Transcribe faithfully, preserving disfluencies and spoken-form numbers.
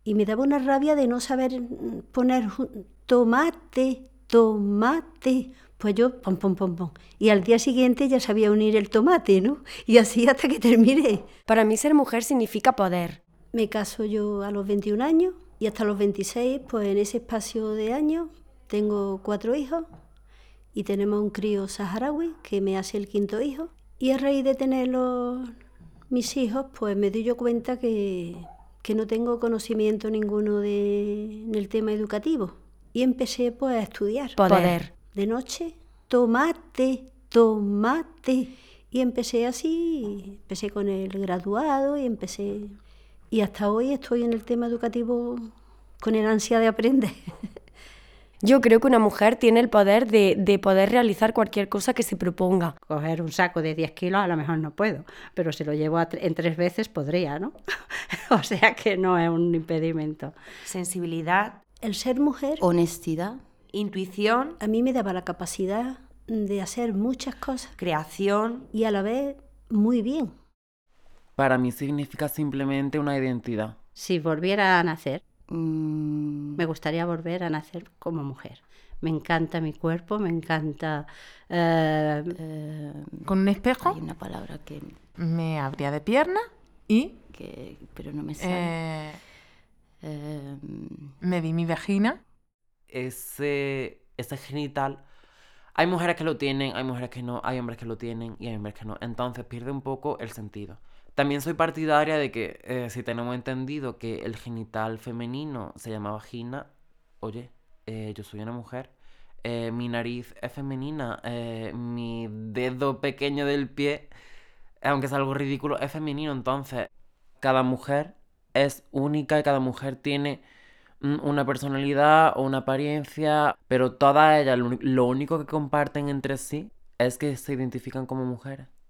Y me daba una rabia de no saber poner tomate, tomate. Pues yo, pom, pom, pom, pom. Y al día siguiente ya sabía unir el tomate, ¿no? Y así hasta que terminé. Para mí ser mujer significa poder. Me caso yo a los veintiún años y hasta los veintiséis, pues en ese espacio de años, tengo cuatro hijos y tenemos un crío saharaui que me hace el quinto hijo. Y a raíz de tener los, mis hijos, pues me doy yo cuenta que, que no tengo conocimiento ninguno de, en el tema educativo. Y empecé pues a estudiar. Poder. Poder. De noche, tomate, tomate. Y empecé así, empecé con el graduado y empecé... Y hasta hoy estoy en el tema educativo con el ansia de aprender. Yo creo que una mujer tiene el poder de, de poder realizar cualquier cosa que se proponga. Coger un saco de diez kilos a lo mejor no puedo, pero si lo llevo a tre- en tres veces podría, ¿no? O sea que no es un impedimento. Sensibilidad, El ser mujer, honestidad, intuición, a mí me daba la capacidad de hacer muchas cosas creación. y a la vez muy bien. Para mí significa simplemente una identidad. Si volviera a nacer, mm, me gustaría volver a nacer como mujer. Me encanta mi cuerpo, me encanta... eh, eh, Con un espejo hay una palabra que, me abría de pierna y que pero no me sale. eh, Eh, me vi mi vagina. Ese, ese genital, hay mujeres que lo tienen, hay mujeres que no, hay hombres que lo tienen y hay hombres que no. Entonces pierde un poco el sentido. También soy partidaria de que eh, si tenemos entendido que el genital femenino se llama vagina, oye, eh, yo soy una mujer, eh, mi nariz es femenina, eh, mi dedo pequeño del pie, aunque es algo ridículo, es femenino. Entonces, cada mujer es única y cada mujer tiene mm, una personalidad o una apariencia, pero todas ellas lo, uni- lo único que comparten entre sí es que se identifican como mujeres.